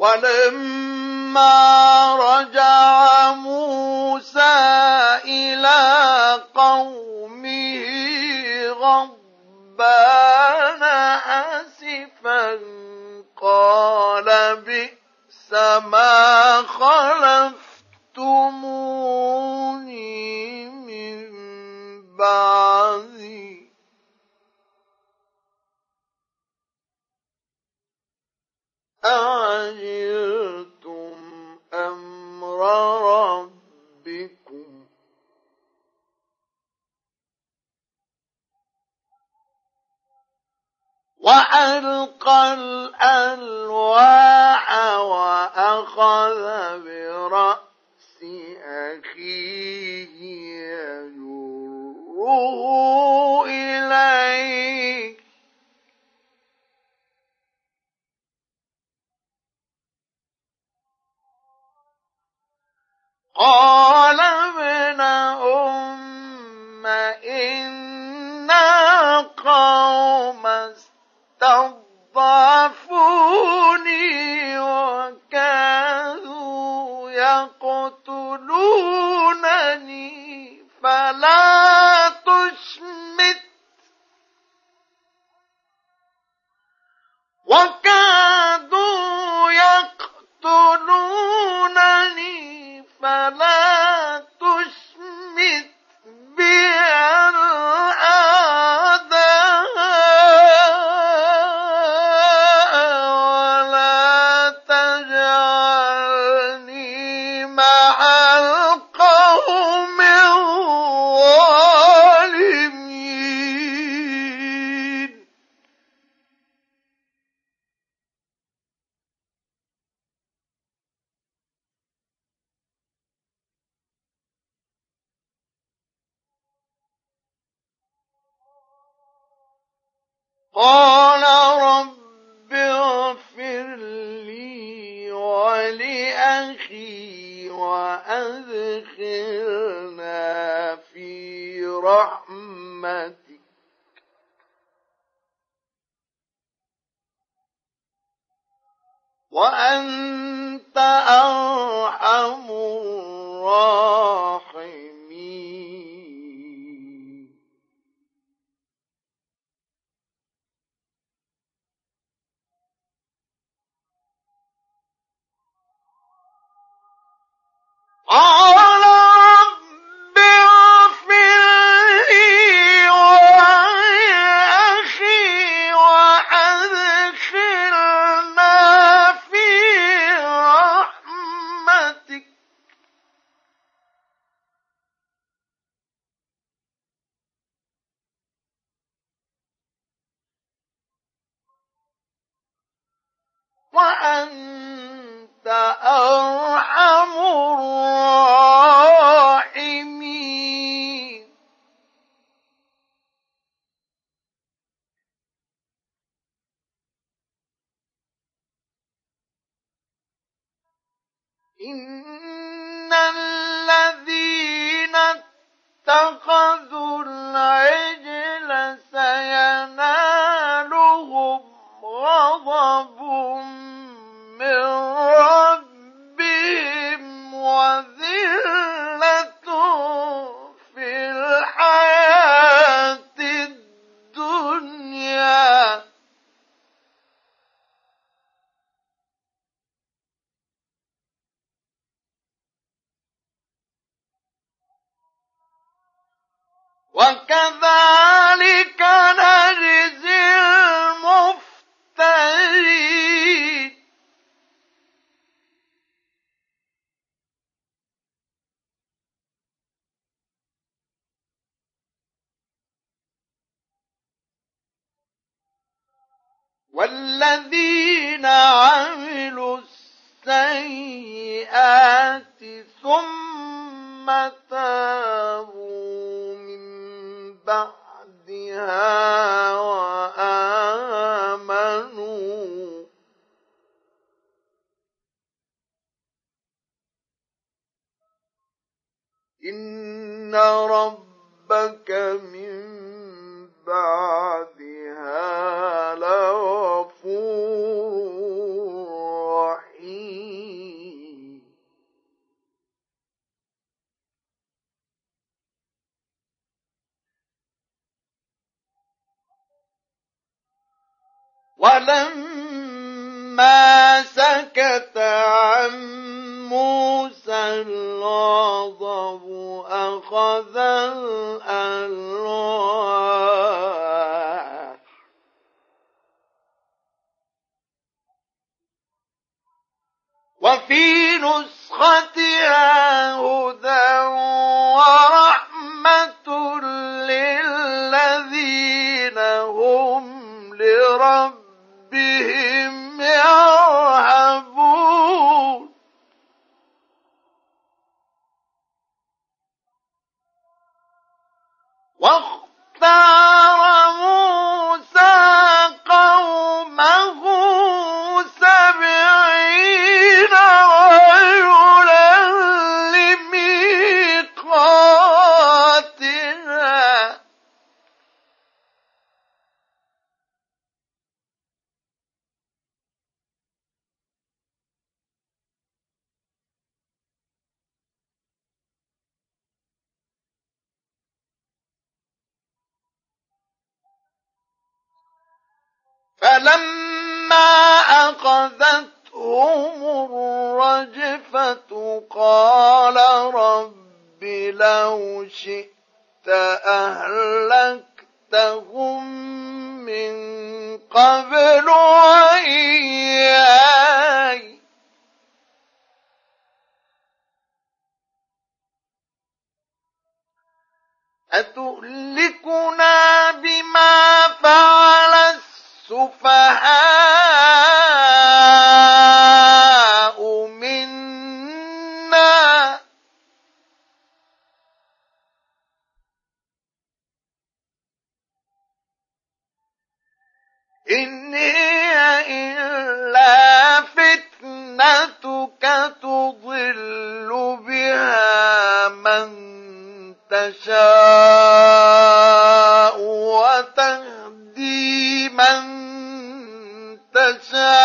ولما رجع موسى إلى قومه غضبان آسفا قال بئس ما خلفتموني من بعدي أعجلتم أمر ربكم وألقى الألواح وأخذ برأس أخيه يجره إليه قال ابن أم إنا قوم استضعفوني وكانوا يقتلونني فلا تشمت وكادوا يقتلونني فلا تشمت بي الأعداء ولا تجعلني مع القوم الظالمين قال رب اغفر لي ولأخي وأدخلنا في رحمتك وأنت أرحم الراحمين قال رب اغفر لي ولأخي وأدخلنا في رحمتك وأنت أرحم الراحمين إن الذين اتخذوا العجل سينالهم غضب من ربهم وذلة في الحياة الدنيا وكذلك نجزي المفترين والذين عملوا السيئات ثم تابوا من بعدها وآمنوا إن ربك من بعدها لغفور رحيم ولما سكت عن موسى الغضب أخذ الألواح وفي نسختها هدى ورحمة للذين هم لربهم يرهبون واختار موسى قومه 70 رجلا لميقاتنا فلما أخذتهم الرجفة قال رب لو شئت أهلكتهم من قبل وإياي أتهلكنا بما فعل السفهاء منا إن هي إلا فتنتك تضل بها من تشاء وتهدي من تشاء